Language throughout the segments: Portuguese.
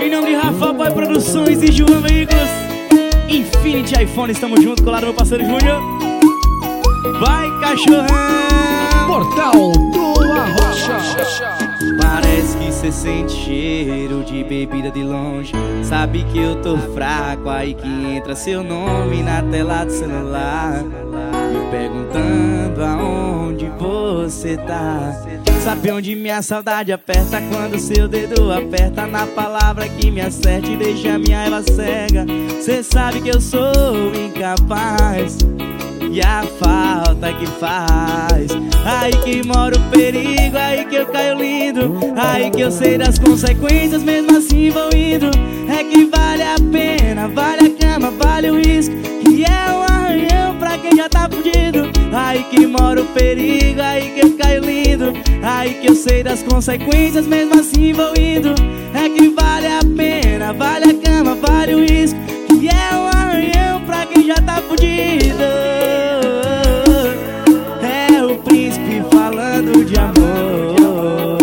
Em nome de Rafa Boy Produções e João Veículos, Infinity iPhone, estamos juntos, colado meu parceiro Júnior. Vai, cachorrão! Portal do Arrocha. Parece que cê sente cheiro de bebida de longe. Sabe que eu tô fraco, aí que entra seu nome na tela do celular, me perguntando aonde você tá. Sabe onde minha saudade aperta? Quando seu dedo aperta na palavra que me acerte e deixa minha raiva cega. Cê sabe que eu sou incapaz, e a falta que faz. Aí que mora o perigo, aí que eu caio lindo, aí que eu sei das consequências, mesmo assim vou indo. É que vale a pena, vale a cama, vale o risco, que é um arranhão pra quem já tá fudido. Aí que mora o perigo, aí que eu caio lindo, aí que eu sei das consequências, mesmo assim vou indo. É que vale a pena, vale a cama, vale o risco, que é um arranhão pra quem já tá fudido. É o príncipe falando de amor.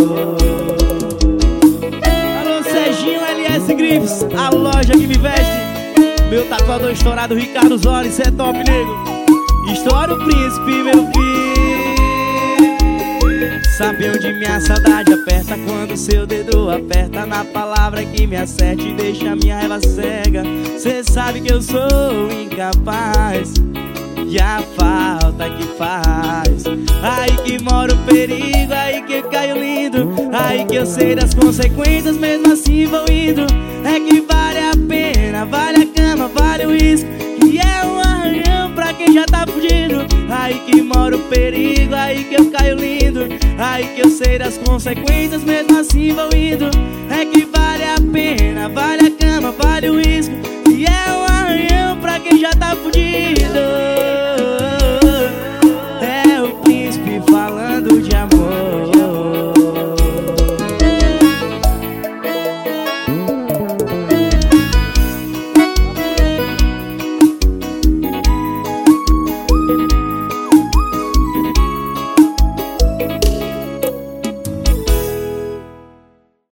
Alô, Serginho LS Grifes, a loja que me veste. Meu tatuador estourado, Ricardo Zoli, cê é top, nego. Estoura o príncipe, meu filho. Sabe onde minha saudade aperta? Quando seu dedo aperta na palavra que me acerte e deixa minha raiva cega. Cê sabe que eu sou incapaz, e a falta que faz. Aí que mora o perigo, aí que eu caio lindo, aí que eu sei das consequências, mesmo assim vou indo. É que vale a pena, vale a cama, vale o risco, que é um arranhão pra quem já tá fudido. Aí que mora o perigo, aí que eu caio lindo, aí que eu sei das consequências, mesmo assim vou indo. É que vale a pena, vale a cama, vale o risco, que é um arranhão pra quem já tá